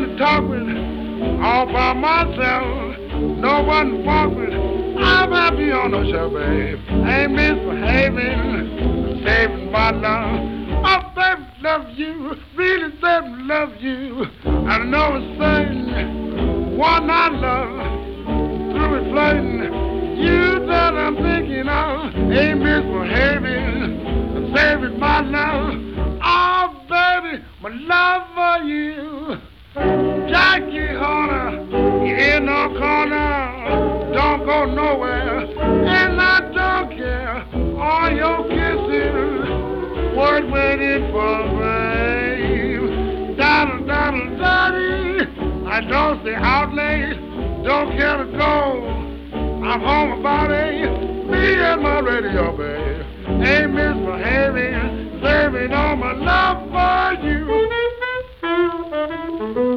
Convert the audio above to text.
one to talk with, all by myself. No one to walk with. I'm happy on the show, babe. Ain't misbehaving, saving my love. Oh, baby, love you, really, baby, love you. I know it's saying, one I love, through it flirting. You that I'm thinking of, ain't misbehaving, saving my love. Oh, baby, my love for you. Jackie Horner, you in no corner, don't go nowhere, and I don't care. All your kisses, worth waiting for, babe. Daddle, daddle, daddy, I don't say outlay, don't care to go. I'm home about it, me and my radio, babe. Ain't misbehaving, saving all my love for you.